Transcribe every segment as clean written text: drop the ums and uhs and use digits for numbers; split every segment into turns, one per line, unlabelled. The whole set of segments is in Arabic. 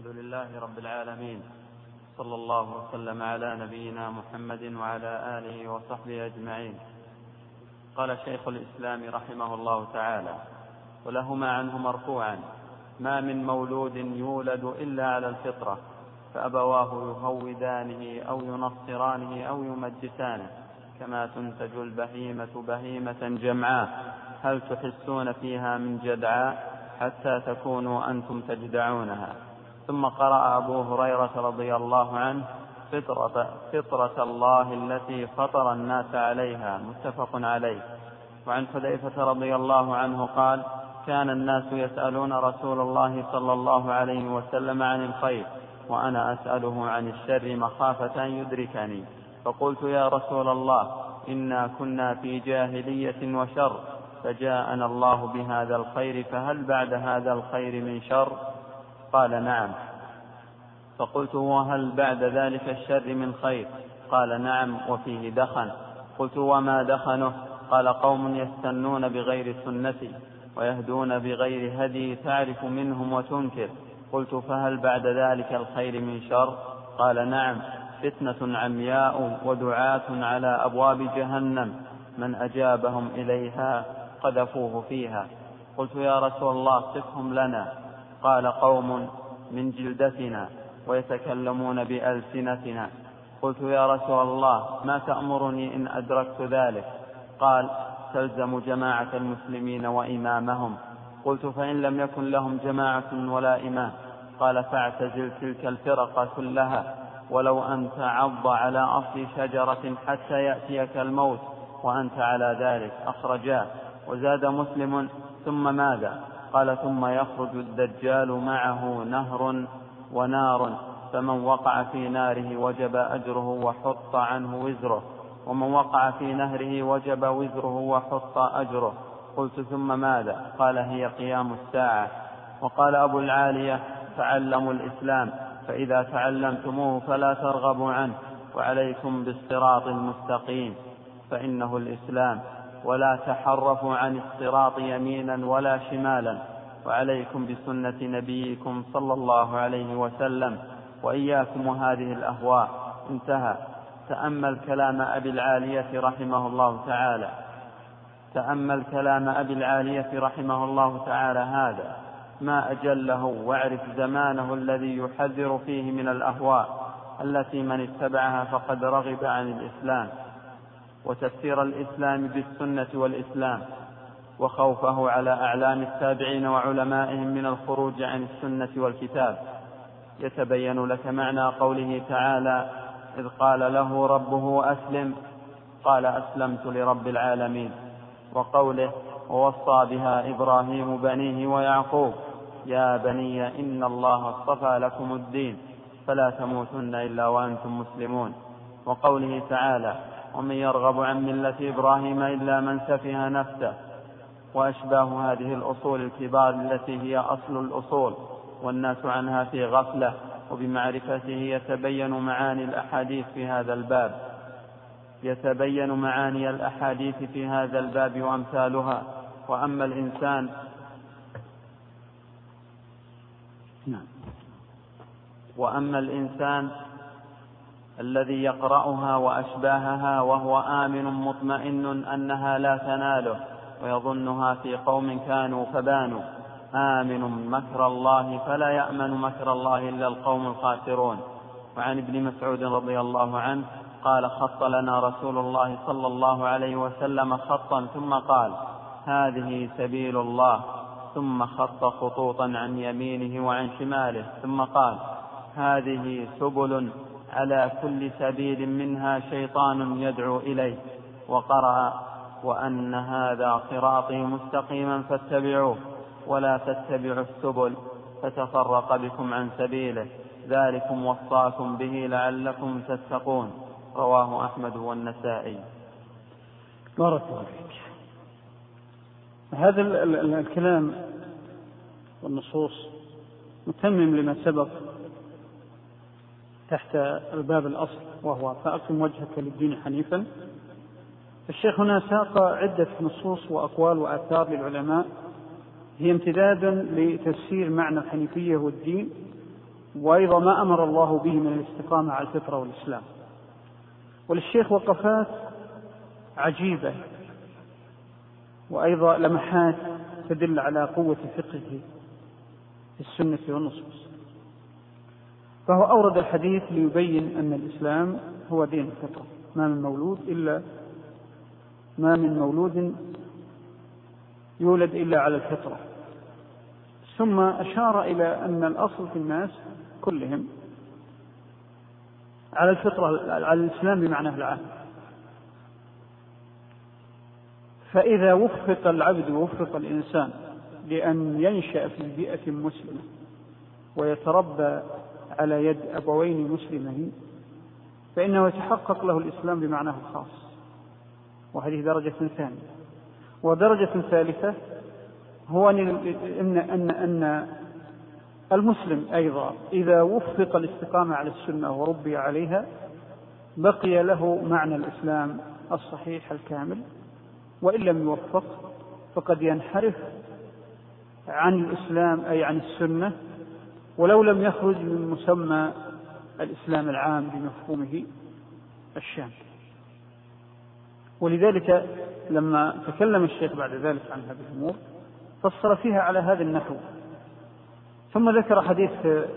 الحمد لله رب العالمين، صلى الله وسلم على نبينا محمد وعلى آله وصحبه أجمعين. قال شيخ الإسلام رحمه الله تعالى: ولهما عنه مرفوعا: ما من مولود يولد إلا على الفطرة، فأبواه يهودانه أو ينصرانه أو يمجسانه، كما تنتج البهيمة بهيمة جمعاء، هل تحسون فيها من جدعاء حتى تكونوا أنتم تجدعونها. ثم قرأ أبو هريرة رضي الله عنه: فطرة الله التي فطر الناس عليها، متفق عليه. وعن حذيفة رضي الله عنه قال: كان الناس يسألون رسول الله صلى الله عليه وسلم عن الخير، وأنا أسأله عن الشر مخافة أن يدركني، فقلت: يا رسول الله، إنا كنا في جاهلية وشر، فجاءنا الله بهذا الخير، فهل بعد هذا الخير من شر؟ قال: نعم. فقلت: وهل بعد ذلك الشر من خير؟ قال: نعم، وفيه دخن. قلت: وما دخنه؟ قال: قوم يستنون بغير سنتي ويهدون بغير هدي، تعرف منهم وتنكر. قلت: فهل بعد ذلك الخير من شر؟ قال: نعم، فتنة عمياء ودعاة على أبواب جهنم، من أجابهم إليها قذفوه فيها. قلت: يا رسول الله، صفهم لنا. قال: قوم من جلدتنا ويتكلمون بألسنتنا. قلت: يا رسول الله، ما تأمرني إن أدركت ذلك؟ قال: تلزم جماعة المسلمين وإمامهم. قلت: فإن لم يكن لهم جماعة ولا إمام؟ قال: فاعتزل تلك الفرق كلها، ولو أن تعض على أصل شجرة حتى يأتيك الموت وأنت على ذلك. أخرجاه. وزاد مسلم: ثم ماذا؟ قال: ثم يخرج الدجال معه نهر ونار، فمن وقع في ناره وجب أجره وحط عنه وزره، ومن وقع في نهره وجب وزره وحط أجره. قلت: ثم ماذا؟ قال: هي قيام الساعة. وقال أبو العالية: تعلموا الإسلام، فإذا تعلمتموه فلا ترغبوا عنه، وعليكم بالصراط المستقيم، فإنه الإسلام، ولا تحرفوا عن الصراط يمينا ولا شمالا، وعليكم بسنة نبيكم صلى الله عليه وسلم، وإياكم وهذه الأهواء. انتهى. تأمل كلام أبي العالية رحمه الله تعالى. تأمل كلام أبي العالية رحمه الله تعالى هذا، ما أجله، واعرف زمانه الذي يحذر فيه من الأهواء التي من اتبعها فقد رغب عن الإسلام، وتفسير الإسلام بالسنة والإسلام، وخوفه على أعلام التابعين وعلمائهم من الخروج عن السنة والكتاب. يتبين لك معنى قوله تعالى: إذ قال له ربه أسلم، قال: أسلمت لرب العالمين. وقوله: ووصى بها إبراهيم بنيه ويعقوب، يا بني إن الله اصطفى لكم الدين فلا تموتن إلا وأنتم مسلمون. وقوله تعالى: ومن يرغب عن ملة إبراهيم إلا من سفه نفسه. وأشباه هذه الأصول الكبار التي هي أصل الأصول، والناس عنها في غفلة، وبمعرفته يتبين معاني الأحاديث في هذا الباب. يتبين معاني الأحاديث في هذا الباب وأمثالها. وأما الإنسان الذي يقرأها وأشباهها وهو آمن مطمئن أنها لا تناله، ويظنها في قوم كانوا فبانوا، آمن مكر الله فلا يأمن مكر الله إلا القوم الخاسرون. وعن ابن مسعود رضي الله عنه قال: خط لنا رسول الله صلى الله عليه وسلم خطا، ثم قال: هذه سبيل الله، ثم خط خطوطا عن يمينه وعن شماله، ثم قال: هذه سبل، على كل سبيل منها شيطان يدعو إليه. وقرأ: وأن هذا صراطي مستقيما فاتبعوه، ولا تتبعوا السبل فتفرق بكم عن سبيله، ذلكم وصاكم به لعلكم تتقون. رواه أحمد والنسائي.
بارك الله فيك. هذا الكلام والنصوص متمم لما سبق تحت الباب الأصل، وهو فأقم وجهك للدين حنيفا. الشيخ هنا ساق عدة نصوص وأقوال وآثار للعلماء هي امتداد لتفسير معنى الحنيفية والدين، وأيضا ما أمر الله به من الاستقامة على الفطرة والإسلام. وللشيخ وقفات عجيبة وأيضا لمحات تدل على قوة فقهه في السنة والنصوص. فهو أورد الحديث ليبين أن الإسلام هو دين الفطرة، ما من مولود يولد إلا على الفطرة. ثم أشار إلى أن الأصل في الناس كلهم على الفطرة، على الإسلام بمعناه العام. فإذا وفق العبد ووفق الإنسان لأن ينشأ في بيئة مسلمة ويتربى على يد أبوين مسلمين فإنه يتحقق له الإسلام بمعناه الخاص، وهذه درجة ثانية. ودرجة ثالثة هو أن المسلم أيضا إذا وفق الاستقامة على السنة وربي عليها بقي له معنى الإسلام الصحيح الكامل، وإن لم يوفق فقد ينحرف عن الإسلام أي عن السنة، ولو لم يخرج من مسمى الإسلام العام بمفهومه الشامل. ولذلك لما تكلم الشيخ بعد ذلك عن هذه الأمور فسر فيها على هذا النحو، ثم ذكر حديث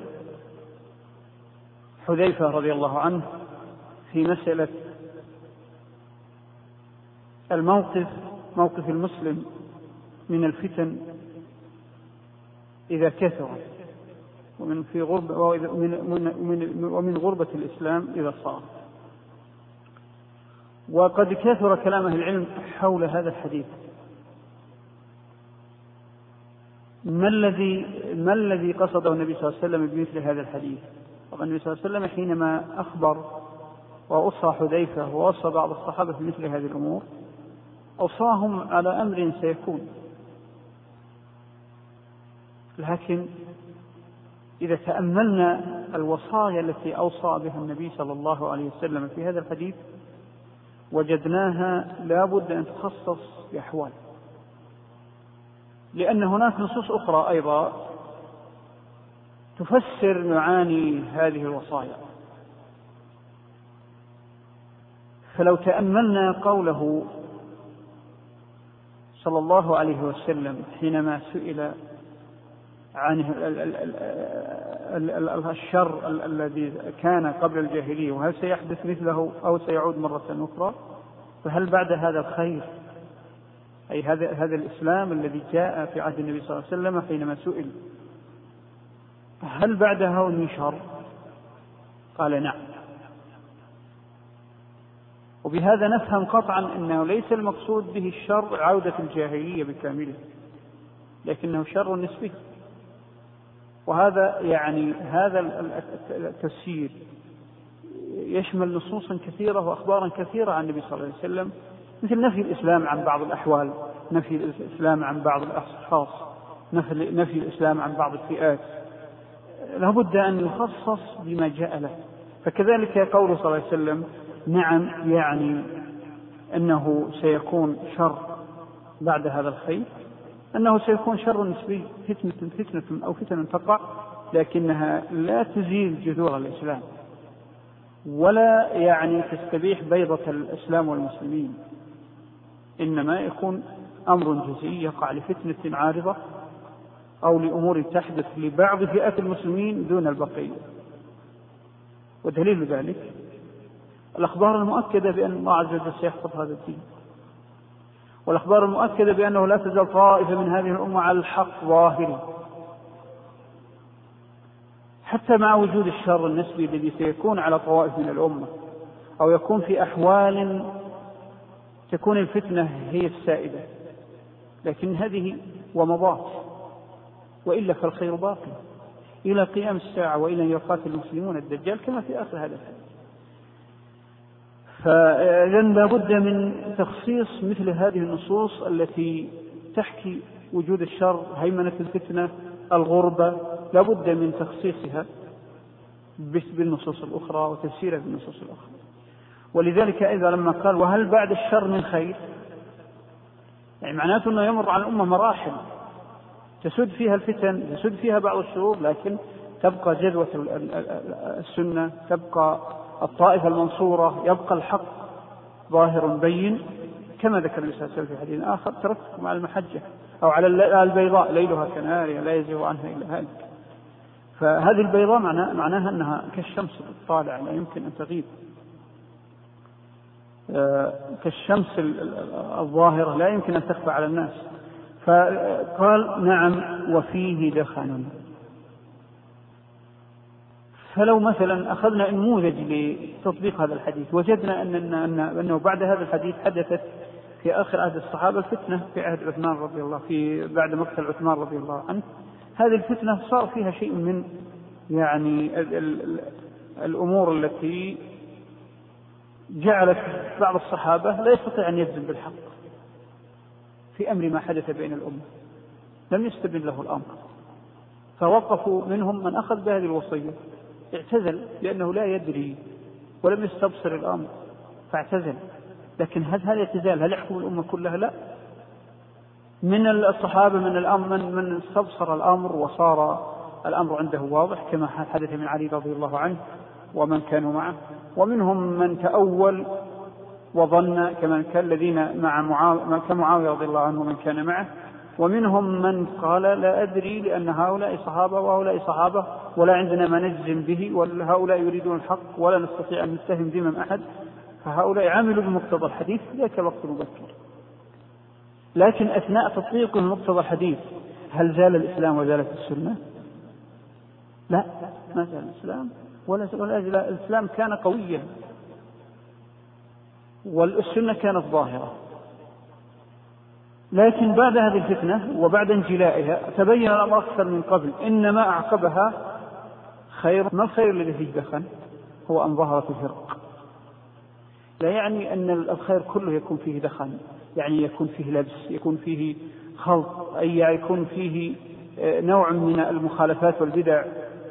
حذيفة رضي الله عنه في مسألة موقف المسلم من الفتن إذا كثر، ومن غربة الإسلام إذا صار. وقد كثر كلام أهل العلم حول هذا الحديث. ما الذي قصده النبي صلى الله عليه وسلم بمثل هذا الحديث؟ طبعا النبي صلى الله عليه وسلم حينما أخبر وأوصى حذيفة وأوصى بعض الصحابة في مثل هذه الأمور أوصاهم على أمر سيكون، لكن إذا تأملنا الوصايا التي أوصى بها النبي صلى الله عليه وسلم في هذا الحديث وجدناها لا بد أن تخصص بأحوال، لأن هناك نصوص أخرى أيضا تفسر معاني هذه الوصايا. فلو تأملنا قوله صلى الله عليه وسلم حينما سئل عن الشر الذي كان قبل الجاهلية وهل سيحدث مثله أو سيعود مرة أخرى، فهل بعد هذا الخير، أي هذا الإسلام الذي جاء في عهد النبي صلى الله عليه وسلم حينما سئل هل بعدها من شر؟ قال نعم. وبهذا نفهم قطعا أنه ليس المقصود به الشر عودة الجاهلية بكامله، لكنه شر نسبي. وهذا هذا التفسير يشمل نصوصا كثيرة وأخبارا كثيرة عن النبي صلى الله عليه وسلم، مثل نفي الإسلام عن بعض الأحوال، نفي الإسلام عن بعض الأشخاص، نفي الإسلام عن بعض الفئات، لابد أن يخصص بما جاء له. فكذلك قوله صلى الله عليه وسلم نعم يعني أنه سيكون شر بعد هذا الخير، أنه سيكون شر نسبي، فتنة أو فتن تقع لكنها لا تزيل جذور الإسلام ولا تستبيح بيضة الإسلام والمسلمين، إنما يكون أمر جزئي يقع لفتنة عارضة أو لأمور تحدث لبعض فئات المسلمين دون البقية. ودليل ذلك الأخبار المؤكدة بأن الله عز وجل سيحفظ هذا الدين، والأخبار المؤكدة بأنه لا تزال طائفة من هذه الأمة على الحق ظاهري، حتى مع وجود الشر النسبي الذي سيكون على طوائف من الأمة، أو يكون في أحوال تكون الفتنة هي السائدة، لكن هذه ومضات، وإلا فالخير باقي إلى قيام الساعة وإلى أن يقاتل المسلمون الدجال كما في آخر هذا الحديث. فإذن لابد من تخصيص مثل هذه النصوص التي تحكي وجود الشر، هيمنة الفتنة، الغربة، لابد من تخصيصها بالنصوص الأخرى وتفسيرها بالنصوص الأخرى. ولذلك إذا لما قال وهل بعد الشر من خير، معناته أنه يمر على الأمة مراحل تسد فيها الفتن، تسد فيها بعض الشرور، لكن تبقى جذوة السنة، تبقى الطائفة المنصورة، يبقى الحق ظاهر بين، كما ذكر النبي صلى الله عليه وسلم في حديث آخر: تركتكم على المحجة أو على البيضاء ليلها كنهارها لا يزيغ عنها إلا هالك. فهذه البيضاء معناها أنها كالشمس الطالع لا يمكن أن تغيب، كالشمس الظاهرة لا يمكن أن تخفى على الناس. فقال: نعم وفيه دخن. فلو مثلا أخذنا نموذج لتطبيق هذا الحديث، وجدنا أنه بعد هذا الحديث حدثت في آخر عهد الصحابة الفتنة في عهد عثمان رضي الله بعد مقتل عثمان رضي الله عنه. هذه الفتنة صار فيها شيء من يعني الأمور التي جعلت بعض الصحابة لا يستطيع أن يجزم بالحق في أمر ما حدث بين الأمة، لم يستبن له الأمر، فوقفوا منهم من أخذ بهذه الوصية، اعتزل لأنه لا يدري ولم يستبصر الأمر فاعتزل. لكن هذا الاعتزال هل يحكم الأمة كلها؟ لا. من الصحابة من استبصر الأمر وصار الأمر عنده واضح، كما حدث من علي رضي الله عنه ومن كانوا معه، ومنهم من تأول وظن كما كان الذين كمعاوية رضي الله عنه ومن كان معه، ومنهم من قال: لا أدري لأن هؤلاء صحابة وهؤلاء صحابة ولا عندنا ما نجزم به، وهؤلاء يريدون الحق ولا نستطيع أن نتهم ذمم أحد، فهؤلاء عملوا بمقتضى الحديث في ذاك الوقت المبكر. لكن أثناء تطبيق مقتضى الحديث هل زال الإسلام وزالت السنة؟ لا، ما زال الإسلام ولا زال الإسلام، كان قويا والسنة كانت ظاهرة. لكن بعد هذه الفتنة وبعد انجلائها تبين الأمر أكثر من قبل، إنما أعقبها خير. ما الخير الذي فيه دخن؟ هو أن ظهرت الفرق. لا يعني أن الخير كله يكون فيه دخن، يعني يكون فيه لبس، يكون فيه خلط، أي يكون فيه نوع من المخالفات والبدع،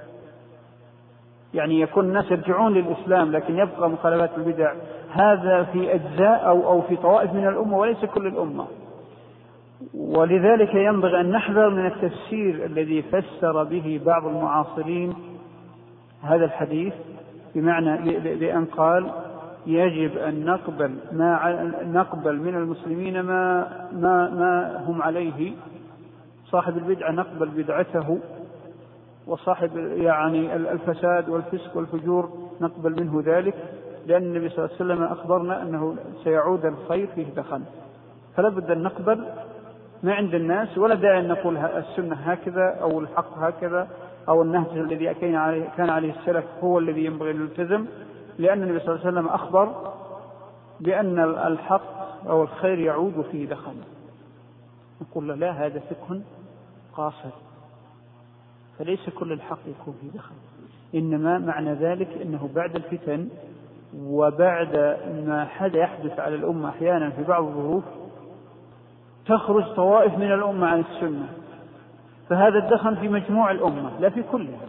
يعني يكون الناس يرجعون للإسلام لكن يبقى مخالفات البدع. هذا في أجزاء أو في طوائف من الأمة وليس كل الأمة. ولذلك ينبغي أن نحذر من التفسير الذي فسر به بعض المعاصرين هذا الحديث، بمعنى بأن قال: يجب أن نقبل من المسلمين ما هم عليه، صاحب البدعة نقبل بدعته، وصاحب يعني الفساد والفسق والفجور نقبل منه ذلك، لأن النبي صلى الله عليه وسلم أخبرنا أنه سيعود الخير فيه دخن. فلا بد أن نقبل ما عند الناس، ولا داعي أن نقول السنة هكذا أو الحق هكذا أو النهج الذي كان عليه السلف هو الذي ينبغي أن نلتزم، لأن النبي صلى الله عليه وسلم أخبر بأن الحق أو الخير يعود فيه دخن. نقول له: لا، هذا فقه قاصر، فليس كل الحق يكون فيه دخن، إنما معنى ذلك أنه بعد الفتن وبعد ما يحدث على الأمة أحيانا في بعض الظروف تخرج طوائف من الأمة عن السنة، فهذا الدخن في مجموع الأمة لا في كلها،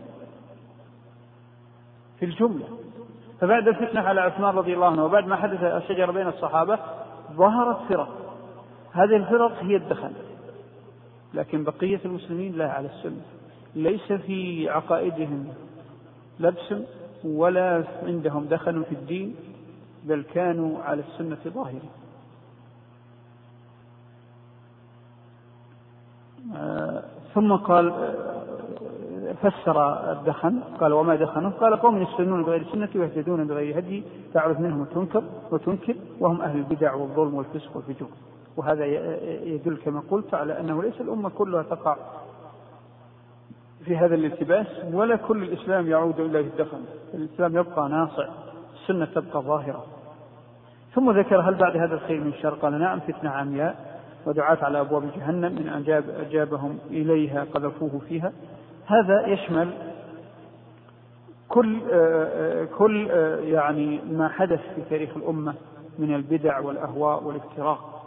في الجملة. فبعد الفتنة على عثمان رضي الله عنه وبعد ما حدث الشجرة بين الصحابة ظهرت فرق، هذه الفرق هي الدخن، لكن بقية المسلمين لا على السنة، ليس في عقائدهم لبس ولا عندهم دخن في الدين، بل كانوا على السنة ظاهرة. ثم قال فسر الدخن قال: وما دخنه؟ قال: قوم يسنون بغير سنة ويهتدون بغير هدي، تعرف منهم وتنكر وهم أهل البدع والظلم والفسق والفجور. وهذا يدل كما قلت على أنه ليس الأمة كلها تقع في هذا الالتباس، ولا كل الإسلام يعود إلا بالدخن، الإسلام يبقى ناصع، السنة تبقى ظاهرة. ثم ذكر: هل بعد هذا الخير من شر؟ قال: نعم، فتنة عمياء ودعاة على أبواب جهنم، من أجابهم إليها قذفوه فيها. هذا يشمل كل يعني ما حدث في تاريخ الأمة من البدع والأهواء والافتراق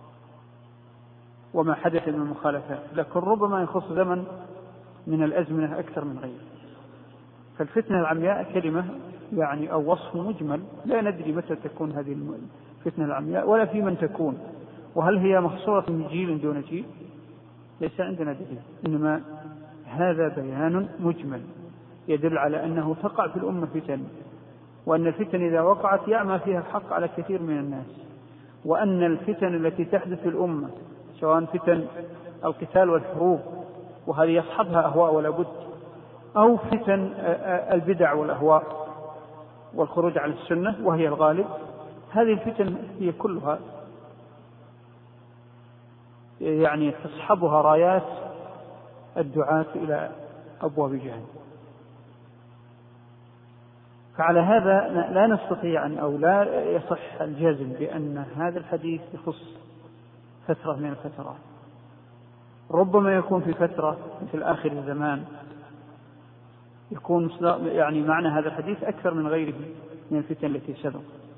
وما حدث من المخالفات، لكن ربما يخص زمن من الأزمنة أكثر من غيره. فالفتنة العمياء كلمة يعني أو وصف مجمل، لا ندري متى تكون هذه الفتنة العمياء ولا في من تكون، وهل هي محصورة من جيل دون جيل؟ ليس عندنا دليل، إنما هذا بيان مجمل يدل على أنه تقع في الأمة فتن، وأن الفتن إذا وقعت يعمى فيها الحق على كثير من الناس، وأن الفتن التي تحدث في الأمة سواء فتن القتال والحروب وهذه يصحبها أهواء ولا بد، أو فتن البدع والأهواء والخروج عن السنة وهي الغالب، هذه الفتن هي كلها يعني تصحبها رايات الدعاة إلى أبواب جهنم. فعلى هذا لا نستطيع أو لا يصح الجزم بأن هذا الحديث يخص فترة من الفترات، ربما يكون في فترة مثل آخر الزمان يكون يعني معنى هذا الحديث أكثر من غيره من الفتن التي سبق.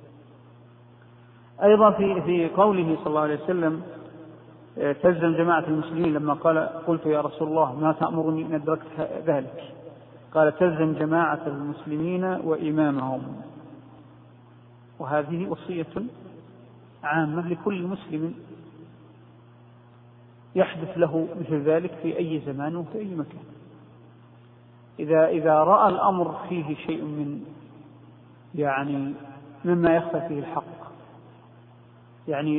أيضا في قوله صلى الله عليه وسلم تلزم جماعة المسلمين، لما قلت يا رسول الله ما تأمرني إن أدركت ذلك؟ قال تلزم جماعة المسلمين وإمامهم. وهذه وصية عامة لكل مسلم يحدث له مثل ذلك في أي زمان وفي أي مكان. إذا رأى الأمر فيه شيء من يعني مما يخفى فيه الحق، يعني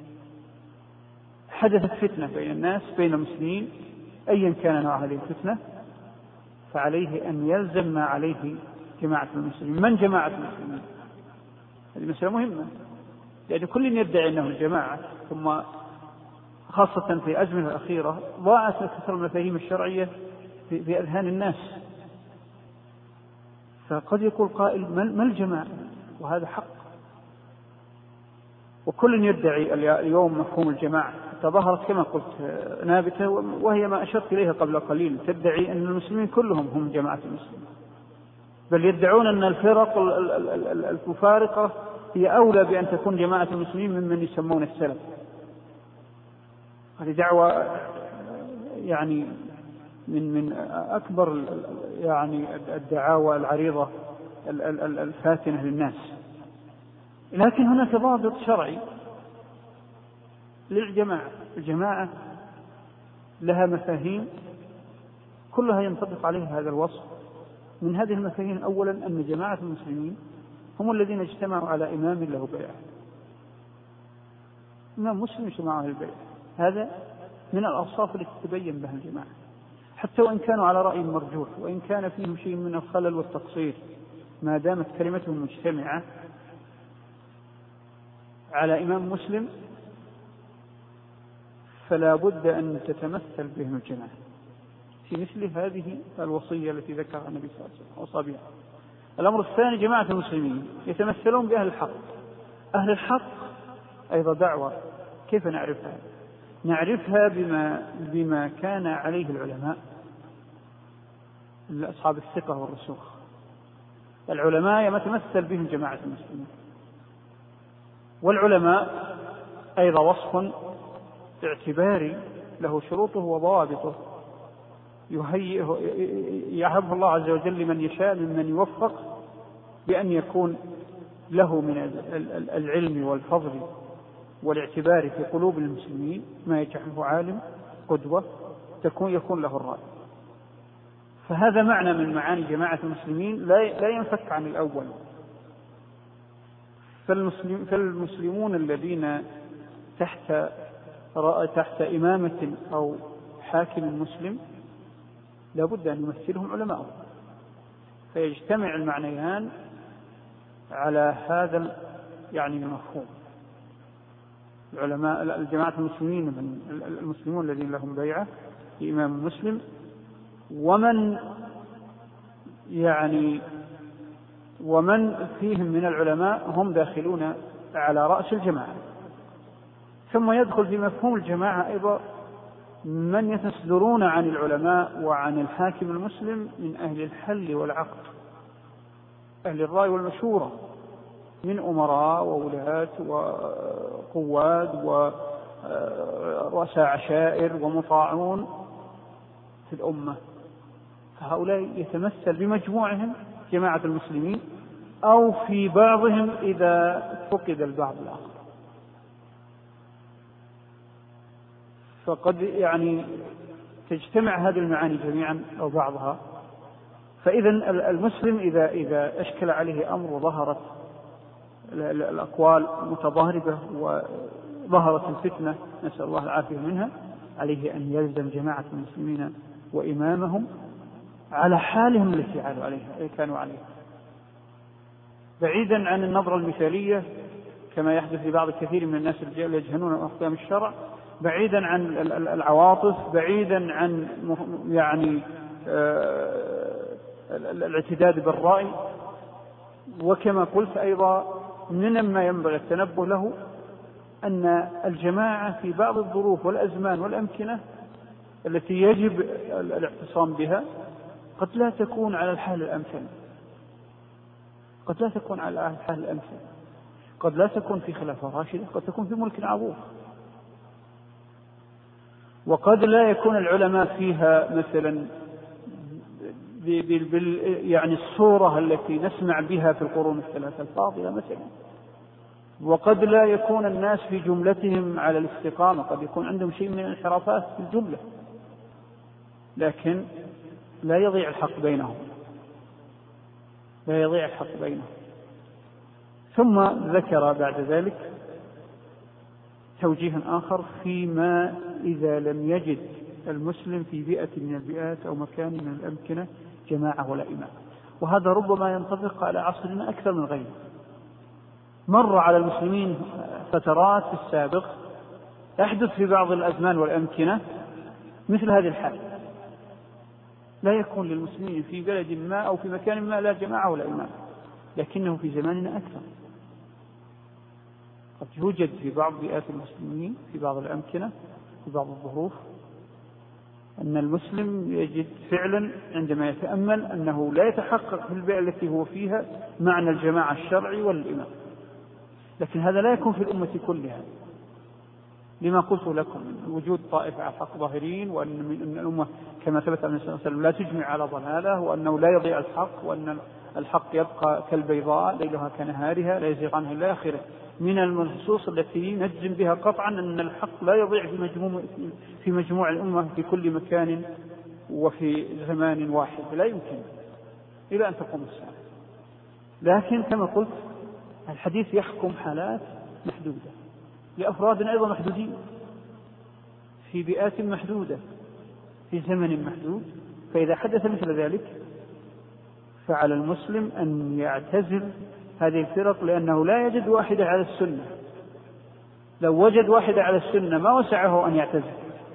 حدثت فتنة بين الناس بين المسلمين أيا كان نوع هذه الفتنة، فعليه أن يلزم ما عليه جماعة المسلمين. من جماعة المسلمين؟ هذه مسألة مهمة، لأن كل يدعي أنه الجماعة، ثم خاصة في الأزمنة الأخيرة ضاعت كثير من المفاهيم الشرعية في أذهان الناس، فقد يقول قائل ما الجماعة؟ وهذا حق، وكل يدعي اليوم مفهوم الجماعة، حتى ظهرت كما قلت نابتة وهي ما أشرت إليها قبل قليل، تدعي أن المسلمين كلهم هم جماعة المسلمين، بل يدعون أن الفرق المفارقة هي أولى بأن تكون جماعة المسلمين ممن يسمون السلف. هذه دعوة يعني من أكبر يعني الدعاوى العريضة الفاتنة للناس. لكن هناك ضابط شرعي للجماعة. الجماعة لها مفاهيم كلها ينطبق عليها هذا الوصف. من هذه المفاهيم أولا أن جماعة المسلمين هم الذين اجتمعوا على إمام له بيعة، إمام مسلم اجتمعوا على البيعة، هذا من الأوصاف التي تبين بها الجماعة، حتى وإن كانوا على رأي مرجوح وإن كان فيهم شيء من الخلل والتقصير، ما دامت كلمتهم مجتمعة على إمام مسلم فلا بد أن تتمثل بهم الجماعة في مثل هذه الوصية التي ذكرها النبي صلى الله عليه وسلم وصى بها. الأمر الثاني جماعة المسلمين يتمثلون بأهل الحق. أهل الحق أيضا دعوة، كيف نعرفها؟ نعرفها بما كان عليه العلماء أصحاب الثقة والرسوخ. العلماء يتمثل بهم جماعة المسلمين، والعلماء أيضا وصف اعتباري له شروطه وضوابطه يحب الله عز وجل لمن يشاء ممن يوفق بأن يكون له من العلم والفضل والاعتبار في قلوب المسلمين ما يجعله عالم قدوة يكون له الرأي. فهذا معنى من معاني جماعة المسلمين لا ينفك عن الأول. فالمسلمون الذين تحت إمامة أو حاكم مسلم لا بد أن يمثلهم علماء، فيجتمع المعنيان على هذا يعني المفهوم. العلماء الجماعة المسلمين من المسلمون الذين لهم بيعة لإمام مسلم، ومن فيهم من العلماء هم داخلون على رأس الجماعة. ثم يدخل في مفهوم الجماعة أيضا من يتصدرون عن العلماء وعن الحاكم المسلم من أهل الحل والعقد، أهل الرأي والمشورة، من أمراء وولاة وقواد ورؤساء عشائر ومطاعون في الأمة. فهؤلاء يتمثل بمجموعهم جماعة المسلمين، أو في بعضهم إذا فقد البعض الآخر. فقد تجتمع هذه المعاني جميعا أو بعضها، فإذا المسلم إذا أشكل عليه أمر وظهرت الأقوال متضاربة وظهرت الفتنة نسأل الله العافية منها، عليه أن يلزم جماعة المسلمين وإمامهم على حالهم التي كانوا عليها، بعيدا عن النظرة المثالية كما يحدث لبعض كثير من الناس اللي يجهلون أحكام الشرع، بعيدا عن العواطف، بعيدا عن يعني الاعتداد بالرأي. وكما قلت أيضا مما ينبغي التنبه له أن الجماعة في بعض الظروف والأزمان والأمكنة التي يجب الاعتصام بها قد لا تكون على الحال الأمثل، قد لا تكون على الحال الأمثل، قد لا تكون في خلافة راشدة، قد تكون في ملك عظوف، وقد لا يكون العلماء فيها مثلا يعني الصورة التي نسمع بها في القرون الثلاثة الفاضلة مثلا، وقد لا يكون الناس في جملتهم على الاستقامة، قد يكون عندهم شيء من الانحرافات في الجملة، لكن لا يضيع الحق بينهم، لا يضيع الحق بينهم. ثم ذكر بعد ذلك توجيه آخر فيما إذا لم يجد المسلم في بيئة من البيئات أو مكان من الأمكنة جماعة ولا إمام، وهذا ربما ينطبق على عصرنا أكثر من غيره. مر على المسلمين فترات في السابق يحدث في بعض الأزمان والأمكنة مثل هذه الحال، لا يكون للمسلمين في بلد ما أو في مكان ما لا جماعة ولا إمام، لكنه في زماننا أكثر. قد يوجد في بعض بيئات المسلمين في بعض الأمكنة في بعض الظروف أن المسلم يجد فعلا عندما يتأمل أنه لا يتحقق في البيئة التي هو فيها معنى الجماعة الشرعي والإمام، لكن هذا لا يكون في الأمة كلها، لما قلت لكم وجود طائفة على الحق ظاهرين، وأن الأمة كما ثبت عن النبي صلى الله عليه وسلم لا تجمع على ضلالة، وأنه لا يضيع الحق، وأن الحق يبقى كالبيضاء ليلها كنهارها لا يزيغ عنها إلا آخره، من النصوص التي نجزم بها قطعا أن الحق لا يضيع في مجموع الأمة في كل مكان وفي زمان واحد، لا يمكن إلى أن تقوم الساعة. لكن كما قلت الحديث يحكم حالات محدودة لأفراد أيضا محدودين في بيئات محدودة في زمن محدود، فإذا حدث مثل ذلك فعلى المسلم أن يعتزل هذه الفرق، لأنه لا يجد واحدة على السنة. لو وجد واحدة على السنة ما وسعه أن يعتزل،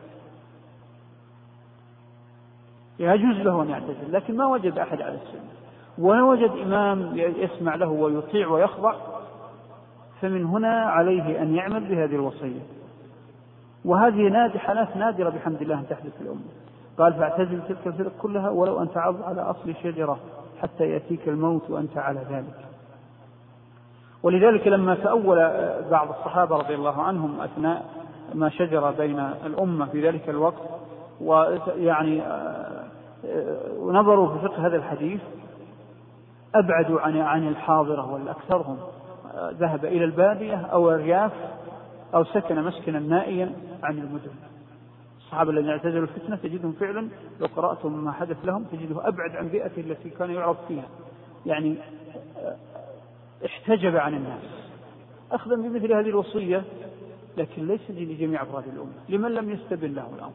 يجوز له أن يعتزل، لكن ما وجد أحد على السنة ولا وجد إمام يسمع له ويطيع ويخضع، فمن هنا عليه أن يعمل بهذه الوصية. وهذه حالات نادرة بحمد الله أن تحدث في الأمة. قال فاعتزل تلك الفرق كلها ولو أن تعض على أصل شجرة حتى يأتيك الموت وأنت على ذلك. ولذلك لما تأول بعض الصحابة رضي الله عنهم أثناء ما شجر بين الأمة في ذلك الوقت ويعني ونظروا في فقه هذا الحديث، أبعدوا عن الحاضرة، والأكثرهم ذهب إلى البادية أو الرياف أو سكن مسكنا نائيا عن المدن. الصحابة الذين اعتزلوا الفتنة تجدهم فعلا لو قرأتم ما حدث لهم تجده أبعد عن بيئته التي كان يعرف فيها، يعني احتجب عن الناس أخذا بمثل هذه الوصية، لكن ليس لجميع أفراد الأمة، لمن لم يستبن له الأمر.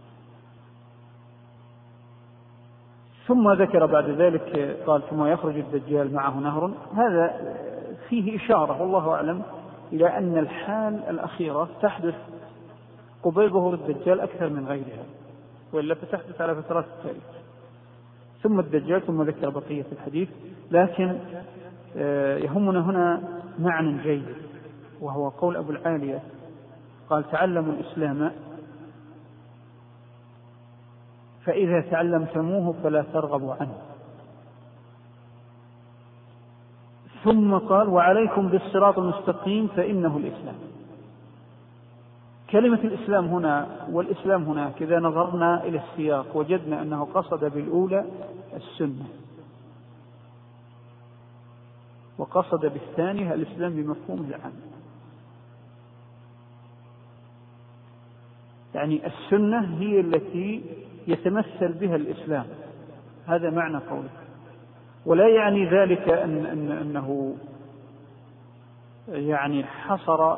ثم ذكر بعد ذلك قال ثم يخرج الدجال معه نهر. هذا فيه إشارة والله أعلم إلى أن الحال الأخيرة تحدث قبيل ظهور الدجال أكثر من غيرها، وإلا فتحدث على فترات التالية. ثم الدجال ثم ذكر بقية الحديث. لكن يهمنا هنا معنى جيد، وهو قول أبو العالية قال تعلموا الإسلام فإذا تعلمتموه فلا ترغبوا عنه. ثم قال وعليكم بالصراط المستقيم فإنه الإسلام. كلمة الإسلام هنا والإسلام هناك إذا نظرنا إلى السياق وجدنا أنه قصد بالأولى السنة، وقصد بالثانية الإسلام بمفهومه العام. يعني السنة هي التي يتمثل بها الإسلام، هذا معنى قوله. ولا يعني ذلك أنه يعني حصر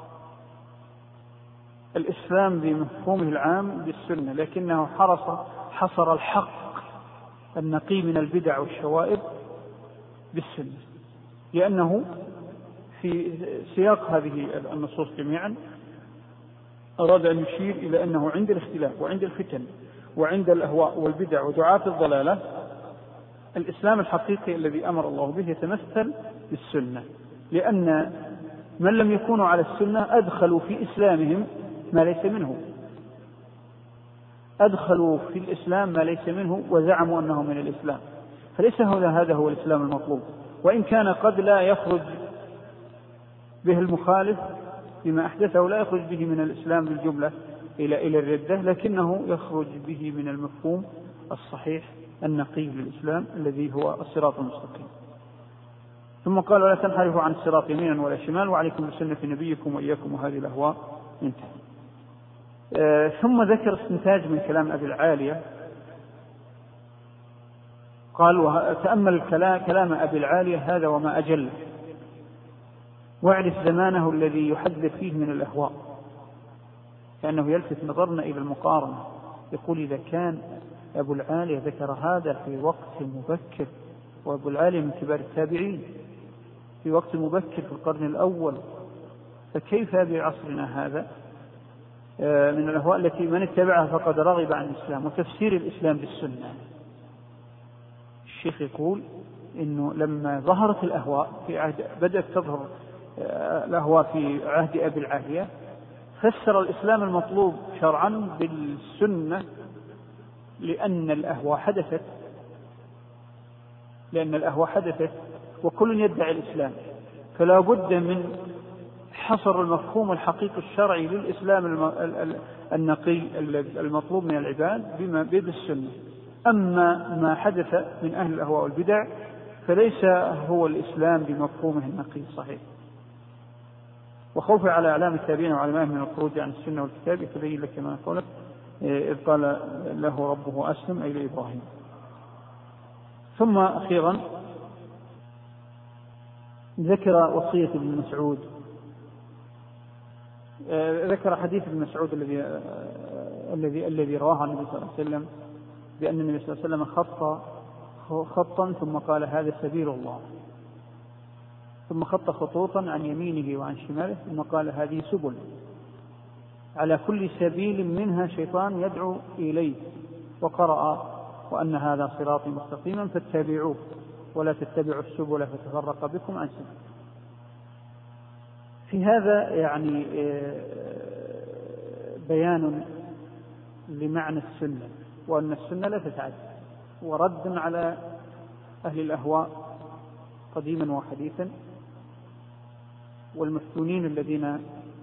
الإسلام بمفهومه العام بالسنة، لكنه حصر الحق النقي من البدع والشوائب بالسنة، لأنه في سياق هذه النصوص جميعا أراد أن يشير إلى أنه عند الاختلاف وعند الفتن وعند الأهواء والبدع ودعاة الضلالة الإسلام الحقيقي الذي أمر الله به يتمثل بالسنة، لأن من لم يكونوا على السنة أدخلوا في إسلامهم ما ليس منه، أدخلوا في الإسلام ما ليس منه وزعموا أنه من الإسلام، فليس هذا هو الإسلام المطلوب، وإن كان قد لا يخرج به المخالف بما أحدثه، لا يخرج به من الإسلام بالجملة إلى الردة، لكنه يخرج به من المفهوم الصحيح النقي للإسلام الذي هو الصراط المستقيم. ثم قال: ولا تنحرفوا عن الصراط يمينا ولا شمال وعليكم بسنة نبيكم وإياكم وهذه الأهواء. انتهى. ثم ذكر استنتاج من كلام أبي العالية، قال: تأمل كلام أبي العالية هذا وما أجل، واعرف زمانه الذي يحدث فيه من الأهواء، كأنه يلفت نظرنا إلى المقارنة. يقول: إذا كان أبو العالية ذكر هذا في وقت مبكر، وأبو العالية من كبار التابعين، في وقت مبكر في القرن الأول، فكيف بعصرنا هذا من الأهواء التي من اتبعها فقد رغب عن الإسلام وتفسير الإسلام بالسنة. الشيخ يقول إنه لما ظهرت الأهواء بدأت تظهر الأهواء في عهد أبي العالية، فسر الإسلام المطلوب شرعا بالسنة، لأن الأهواء حدثت وكل يدعي الإسلام، فلا بد من حصر المفهوم الحقيقي الشرعي للإسلام النقي المطلوب من العباد بالسنة. أما ما حدث من أهل الأهواء والبدع فليس هو الإسلام بمفهومه النقي الصحيح. وخوف على أعلام التابعين وعلمائهم من الخروج عن السنة والكتاب يتبين لك ما قولت إذ قال له ربه أسلم أي لإبراهيم. ثم أخيرا ذكر وصية ابن مسعود، ذكر حديث ابن مسعود الذي رواه عن النبي صلى الله عليه وسلم بأن النبي صلى الله عليه وسلم خطا ثم قال: هذا سبيل الله، ثم خط خطوطا عن يمينه وعن شماله ثم قال: هذه سبل، على كل سبيل منها شيطان يدعو إليه، وقرأ: وأن هذا صراطي مستقيما فاتبعوه ولا تتبعوا السبل فتفرق بكم عن سبيله. في هذا يعني بيان لمعنى السنة، وأن السنة لا تتعدى، ورد على أهل الأهواء قديما وحديثا والمفتونين الذين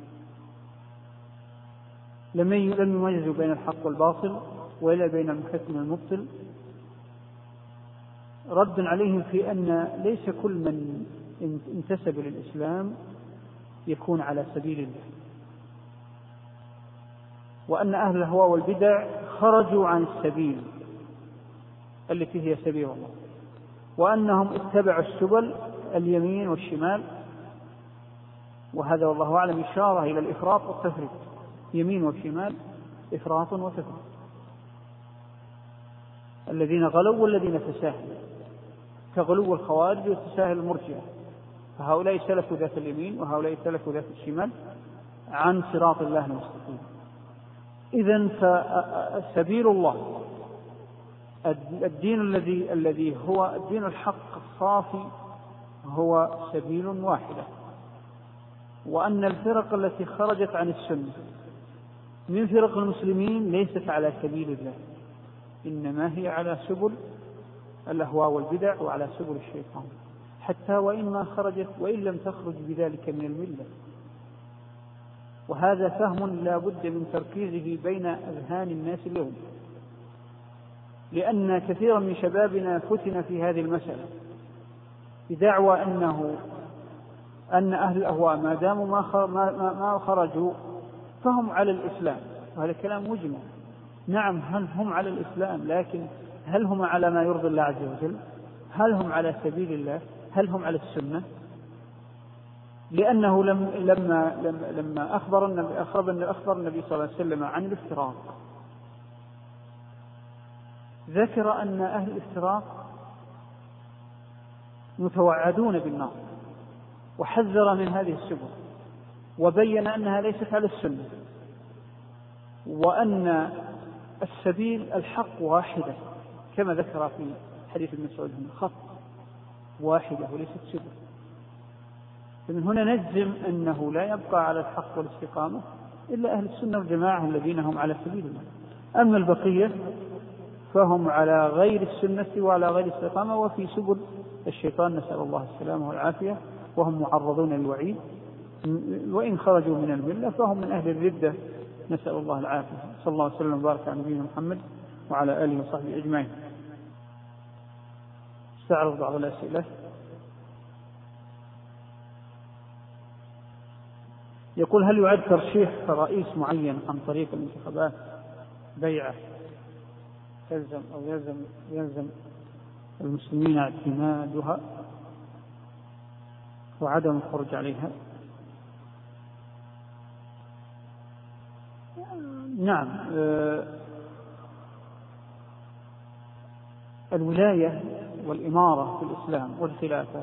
لم يميزوا بين الحق والباطل ولا بين المحق والمبطل، رد عليهم في أن ليس كل من انتسب للإسلام يكون على سبيل الله، وأن أهل الأهواء والبدع خرجوا عن السبيل التي هي سبيل الله، وأنهم اتبعوا السبل اليمين والشمال، وهذا والله أعلم إشارة إلى الإفراط والتفريط، يمين والشمال إفراط وتفريط، الذين غلوا والذين تساهلوا، كغلو الخوارج وتساهل المرجئة، فهؤلاء سلكوا ذات اليمين وهؤلاء سلكوا ذات الشمال عن صراط الله المستقيم. إذن فسبيل الله الدين الذي هو الدين الحق الصافي هو سبيل واحدة، وأن الفرق التي خرجت عن السنة من فرق المسلمين ليست على سبيل الله، إنما هي على سبل الأهواء والبدع وعلى سبل الشيطان، حتى وإن خرجت وإن لم تخرج بذلك من الملة. وهذا فهم لا بد من تركيزه بين أذهان الناس اليوم، لأن كثيرا من شبابنا فتن في هذه المسألة بدعوى أن أهل الأهواء ما داموا ما خرجوا فهم على الإسلام، وهذا كلام مجمل. نعم، هل هم على الإسلام، لكن هل هم على ما يرضي الله عز وجل؟ هل هم على سبيل الله؟ هل هم على السنة؟ لأنه لما أخبر النبي صلى الله عليه وسلم عن الافتراق، ذكر أن أهل الافتراق متوعدون بالنار، وحذر من هذه السبل، وبين أنها ليست على السنة، وأن السبيل الحق واحدة كما ذكر في حديث ابن مسعود: خط واحدة وليست سبل. فمن هنا نجزم أنه لا يبقى على الحق والاستقامة إلا أهل السنة والجماعة الذين هم على سبيل الله. أما البقية فهم على غير السنة وعلى غير الاستقامة وفي سبل الشيطان، نسأل الله السلامة والعافية، وهم معرضون للوعيد، وإن خرجوا من الملة فهم من أهل الردة، نسأل الله العافية. صلى الله عليه وسلم وبارك على نبينا محمد وعلى آله وصحبه أجمعين. استعرض بعض الأسئلة. يقول: هل يعد ترشيح رئيس معين عن طريق الانتخابات بيعة يلزم المسلمين اعتمادها وعدم الخروج عليها؟ نعم، الولاية والإمارة في الإسلام والخلافة،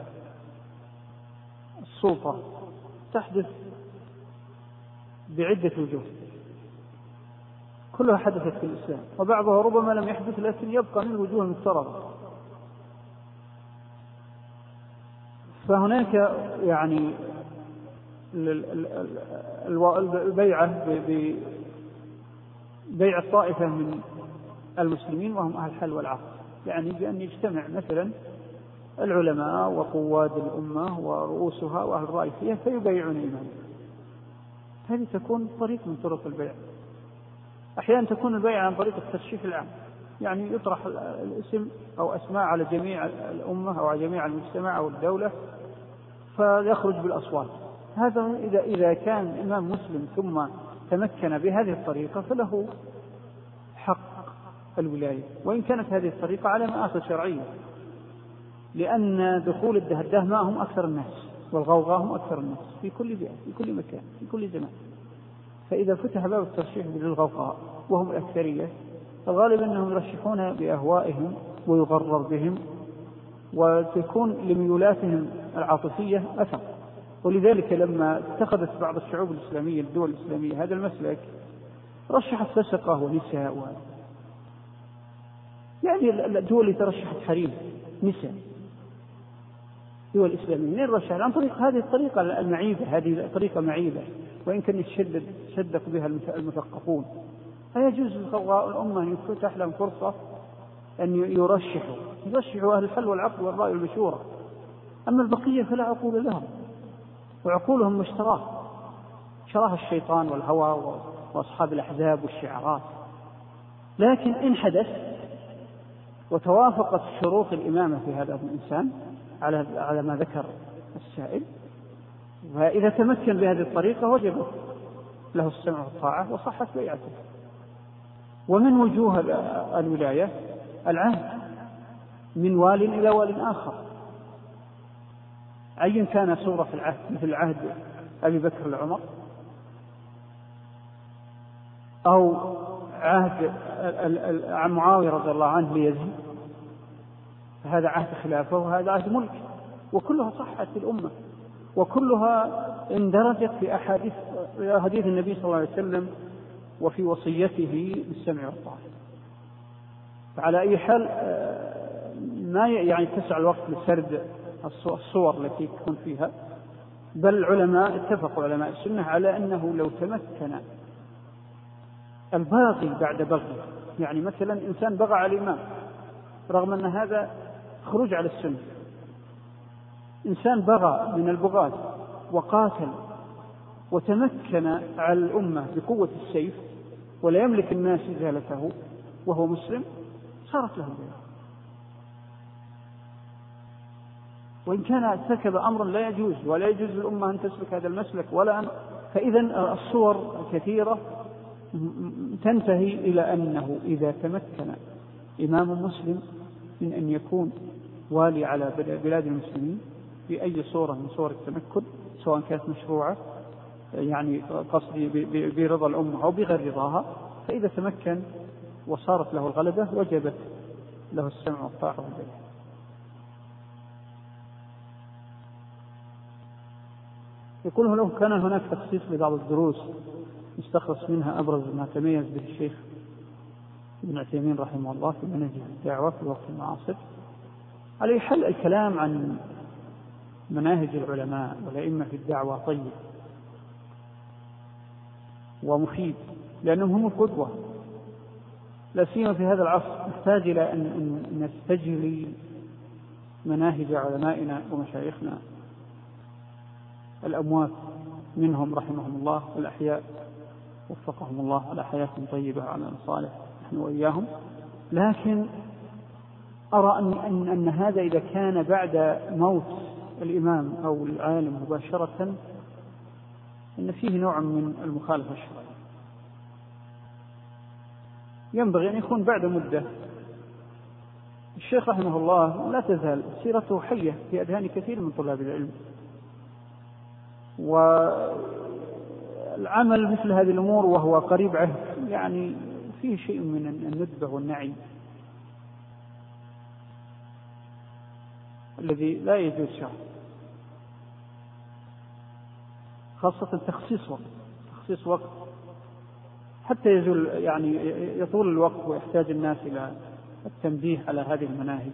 السلطة، تحدث بعدة وجوه، كلها حدثت في الإسلام، وبعضها ربما لم يحدث لكن يبقى من الوجوه المفترضة. فهناك يعني البيعة بيع الطائفة من المسلمين وهم أهل الحل والعقد، يعني بأن يجتمع مثلا العلماء وقواد الأمة ورؤوسها وأهل الرأي فيها فيبايعون إمامهم. هذه تكون طريق من طرق البيع. أحيانا تكون البيع عن طريق الترشيح العام، يعني يطرح الاسم أو أسماء على جميع الأمة أو على جميع المجتمع أو الدولة فيخرج بالأصوات. هذا إذا كان إمام مسلم ثم تمكن بهذه الطريقة فله حق الولاية، وإن كانت هذه الطريقة على مآخذ شرعية، لأن دخول الدهماء هم أكثر الناس والغوغاء هم أكثر الناس في كل بيئة في كل مكان في كل زمان. فإذا فتح باب الترشيح للغوغاء وهم الأكثرية الغالب أنهم يرشحون بأهوائهم ويغرر بهم وتكون لميولاتهم العاطفية أثر. ولذلك لما اتخذت بعض الشعوب الإسلامية الدول الإسلامية هذا المسلك رشحت فسقة ونساء يعني الدول اللي ترشحت حريم نساء دول إسلامية من رشح عن طريق هذه الطريقة المعيبة، هذه طريقة معيبة وإن كان يشدق بها المثقفون. فيجوز للغوغاء الأمة أن يفتح لهم فرصة أن يرشحوا أهل الحل والعقد والرأي والمشورة. أما البقية فلا عقول لهم، وعقولهم شراها الشيطان والهوى وأصحاب الأحزاب والشعارات. لكن إن حدث وتوافقت شروط الإمامة في هذا الإنسان على ما ذكر السائل، فإذا تمكن بهذه الطريقة وجب له السمع والطاعة وصحت بيعته. ومن وجوه الولاية العهد من وال إلى وال آخر، أي كان صورة في العهد مثل عهد أبي بكر لعمر أو عهد معاوية رضي الله عنه ليزيد، فهذا عهد خلافة وهذا عهد ملك، وكلها صحت في الأمة وكلها اندرجت في أحاديث النبي صلى الله عليه وسلم وفي وصيته بالسمع والطاعة. فعلى أي حال ما يعني تسع الوقت لسرد الصور التي تكون فيها، بل العلماء اتفقوا علماء السنة على أنه لو تمكن الباغي بعد بغي، يعني مثلا إنسان بغى على الإمام رغم أن هذا خروج على السنة، إنسان بغى من البغاة وقاتل وتمكن على الأمة بقوة السيف ولا يملك الناس إزالته وهو مسلم صارت له البيعة، وإن كان ارتكب أمرا لا يجوز ولا يجوز للأمة أن تسلك هذا المسلك فإذا الصور كثيرة تنتهي إلى أنه إذا تمكن إمام مسلم من أن يكون والي على بلاد المسلمين بأي صورة من صور التمكن، سواء كانت مشروعة يعني قصدي برضا الأمة أو بغير رضاها، فإذا تمكن وصارت له الغلبة وجبت له السمع والطاعة والبيع. يقول لو كان هناك تخصيص لبعض الدروس يستخلص منها أبرز ما تميز به الشيخ ابن عثيمين رحمه الله في منهج الدعوة في الوقت المعاصر، عليه حل الكلام عن مناهج العلماء والأئمة في الدعوة طيب ومفيد، لأنهم هم القدوة، لا سيما في هذا العصر نحتاج إلى أن نستجلي مناهج علمائنا ومشايخنا الأموات منهم رحمهم الله، والأحياء وفقهم الله على حياة طيبة على صالح نحن وإياهم. لكن أرى أن هذا إذا كان بعد موت الإمام أو العالم مباشرة إن فيه نوع من المخالفة الشرعية، ينبغي أن يكون بعد مدة. الشيخ رحمه الله لا تزال سيرته حية في أذهان كثير من طلاب العلم، والعمل مثل هذه الأمور وهو قريب عهد يعني فيه شيء من الندبة والنعي الذي لا يجوز شرعا، خاصة تخصيص وقت حتى يزول يعني يطول الوقت ويحتاج الناس إلى التنبيه على هذه المناهج.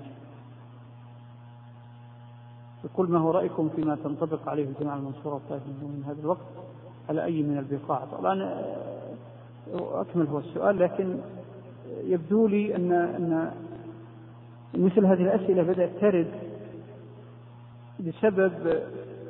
يقول ما هو رأيكم فيما تنطبق عليه الجماعة المنصورة الطائفة من هذا الوقت على أي من البقاع؟ طبعا أكمل هو السؤال، لكن يبدو لي أن مثل هذه الأسئلة بدأت ترد بسبب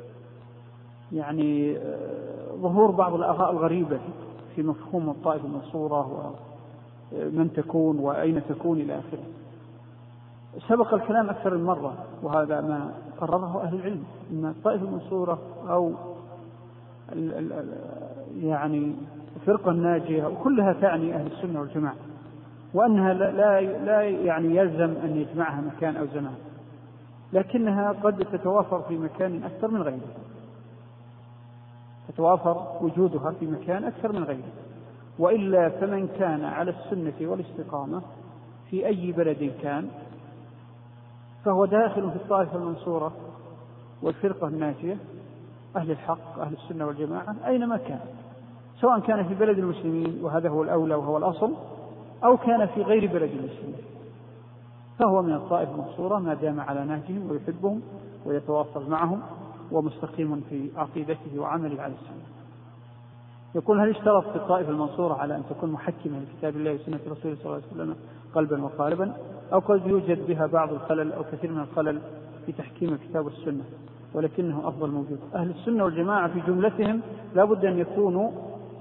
يعني ظهور بعض الآراء الغريبة في مفهوم الطائفة المنصورة ومن تكون وأين تكون إلى آخره. سبق الكلام أكثر من مرة، وهذا ما قرره أهل العلم، أن الطائفة المنصورة أو يعني الفرقة الناجية وكلها تعني أهل السنة والجماعة، وأنها لا يعني يلزم أن يجمعها مكان أو زمان، لكنها قد تتوافر في مكان أكثر من غيره، تتوافر وجودها في مكان أكثر من غيره. وإلا فمن كان على السنة والاستقامة في أي بلد كان فهو داخل في الطائفة المنصورة والفرقة الناجية أهل الحق أهل السنة والجماعة أينما كان، سواء كان في بلد المسلمين وهذا هو الأولى وهو الأصل، أو كان في غير بلد المسلمين، فهو من الطائفة المنصورة ما دام على نهجهم ويحبهم ويتواصل معهم ومستقيم في عقيدته وعمله على السنة. يقول هل اشترط في الطائفة المنصورة على أن تكون محكمة لكتاب الله وسنة رسوله صلى الله عليه وسلم قلبا وقالبا، أو قد يوجد بها بعض الخلل أو كثير من الخلل في تحكيم الكتاب والسنة ولكنه أفضل موجود؟ أهل السنة والجماعة في جملتهم لا بد أن يكونوا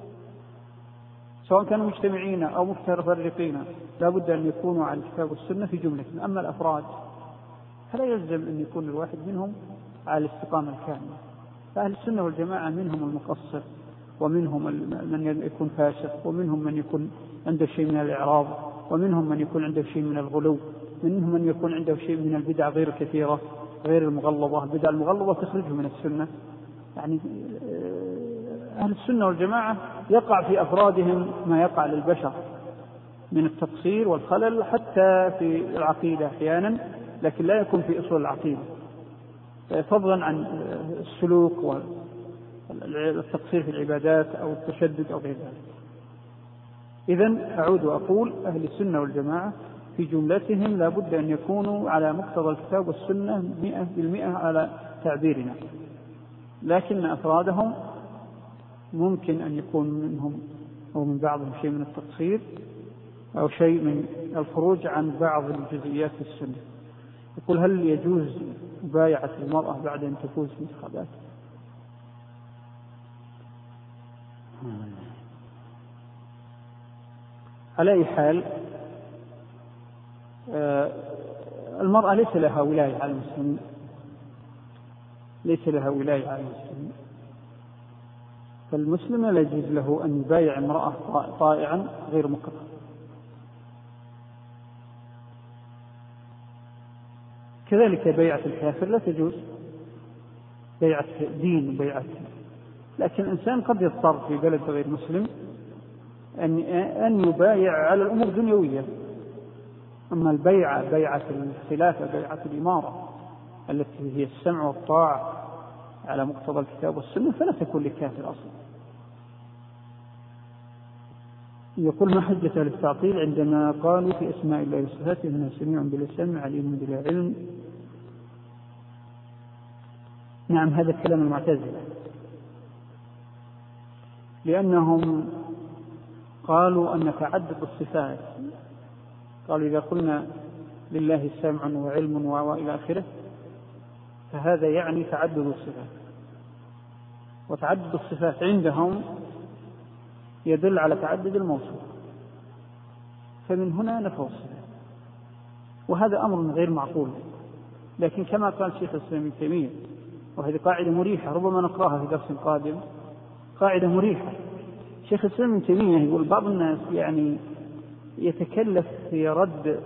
سواء كانوا مجتمعين أو متفرقين لا بد أن يكونوا على الكتاب والسنة في جملتهم. أما الأفراد فلا يلزم أن يكون الواحد منهم على الاستقامة الكاملة. فأهل السنة والجماعة منهم المقصر، ومنهم من يكون فاسق، ومنهم من يكون عنده شيء من الإعراض، ومنهم من يكون عنده شيء من الغلو، منهم من يكون عنده شيء من البدع غير كثيرة غير المغلظة. البدع المغلظة تخرجه من السنة. يعني أهل السنة والجماعة يقع في أفرادهم ما يقع للبشر من التقصير والخلل حتى في العقيدة أحيانا، لكن لا يكون في أصول العقيدة، فضلا عن السلوك والتقصير في العبادات أو التشدد أو غير ذلك. إذن أعود وأقول أهل السنة والجماعة في جملتهم لا بد أن يكونوا على مقتضى الكتاب والسنة 100% على تعبيرنا، لكن أفرادهم ممكن أن يكون منهم أو من بعضهم شيء من التقصير أو شيء من الخروج عن بعض الجزئيات في السنة. يقول هل يجوز مبايعة المرأة بعد أن تفوز في الانتخابات؟ على أي حال المرأة ليس لها ولاية على المسلمين، ليس لها ولاية على المسلمين، فالمسلم لا يجوز له أن يبايع امرأة طائعا غير مكره. كذلك بيعة الكافر لا تجوز، بيعة دين وبيعة، لكن الإنسان قد يضطر في بلد غير مسلم أن يبايع على الأمور الدنيوية. أما البيعة، بيعة الخلافة، بيعة الإمارة التي هي السمع والطاعة على مقتضى الكتاب والسنة، فلا تكون للكافر أصلا. يقول: ما حجة للتعطيل عندما قالوا في أسماء الله وصفاته إنه سميع بلا سمع عليم بلا علم؟ نعم، هذا كلام المعتزلة، لأنهم قالوا أن تعدد الصفات، قالوا إذا قلنا لله سمع وعلم وإلى آخره فهذا يعني تعدد الصفات، وتعدد الصفات عندهم يدل على تعدد الموصوف، فمن هنا نفوا الصفات، وهذا أمر غير معقول. لكن كما قال شيخ الإسلام ابن تيمية، وهذه قاعدة مريحة ربما نقراها في درس قادم، قاعدة مريحة. شيخ الإسلام ابن تيمية يقول: بعض الناس يعني يتكلف في رد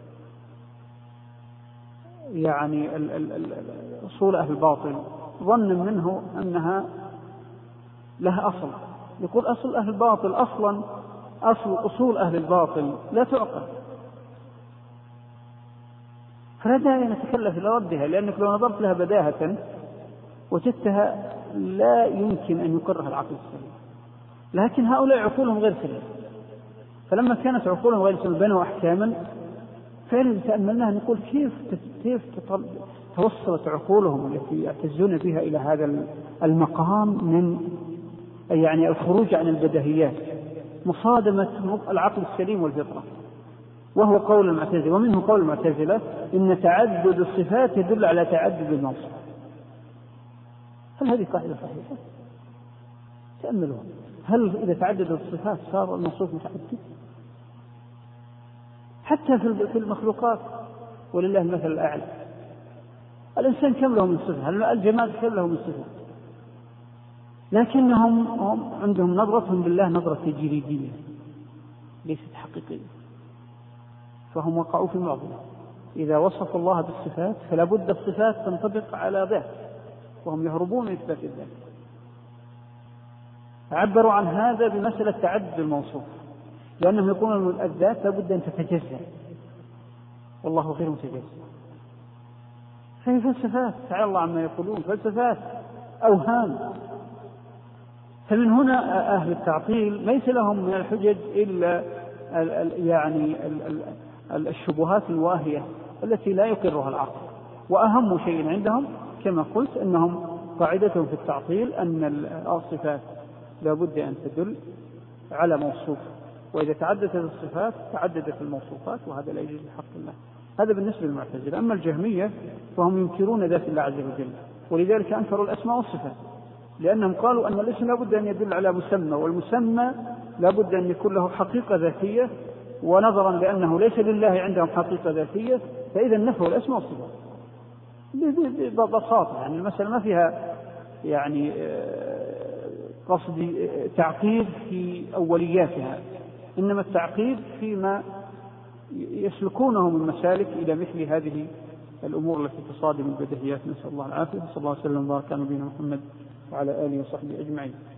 يعني أصول أهل الباطل ظن منه أنها لها أصل. يقول: أصل أهل الباطل أصلا، أصول أهل الباطل لا تعقل، فلا داعي نتكلف في ردها، لأنك لو نظرت لها بداهة وجدتها لا يمكن أن يقرها العقل السليم. لكن هؤلاء عقولهم غير سليمة، فلما كانت عقولهم غير سليمة بنوا أحكاما فعلا تأملناها نقول كيف توصلت عقولهم التي يعتزون بها إلى هذا المقام من يعني الخروج عن البديهيات، مصادمة العقل السليم والفطرة، وهو قول المعتزلة. ومنه قول المعتزلة إن تعدد الصفات يدل على تعدد الموصوف. هل هذه قاعدة صحيحة؟ تأملوا، هل إذا تعددت الصفات صار الموصوف متعدد؟ حتى في المخلوقات ولله المثل الأعلى، الإنسان كم له من صفة، الجماد كم له من صفة، لكنهم عندهم نظرتهم بالله نظرة تجريدية ليست حقيقية، فهم وقعوا في معضلة. إذا وصف الله بالصفات فلا بد الصفات تنطبق على ذات، وهم يهربون من إثبات الذات. عبروا عن هذا بمسألة تعدد الموصوف، لأنهم يقولون الذات لا بد أن تتجزأ، والله غير متجزأ. فهي فلسفات، تعالى الله عما يقولون، فلسفات أوهام. فمن هنا أهل التعطيل ليس لهم من الحجج إلا يعني الشبهات الواهية التي لا يقرها العقل. وأهم شيء عندهم كما قلت أنهم قاعدتهم في التعطيل أن الصفات لا بد أن تدل على موصوف، وإذا تعددت الصفات تعددت الموصوفات، وهذا لا يجوز بحق الله. هذا بالنسبة للمعتزلة. أما الجهمية فهم ينكرون ذات الله عز وجل، ولذلك أنكروا الأسماء والصفات، لأنهم قالوا أن الاسم لا بد أن يدل على مسمى، والمسمى لا بد أن يكون له حقيقة ذاتية، ونظرا لأنه ليس لله عندهم حقيقة ذاتية فإذا نفوا الأسماء والصفات ببساطة. يعني المسألة ما فيها يعني قصد تعقيد في أولياتها، إنما التعقيد فيما يسلكونه من مسالك إلى مثل هذه الأمور التي تصادم البديهيات. نسأل الله العافية. صلى الله عليه وسلم وبارك على نبينا محمد وعلى آله وصحبه أجمعين.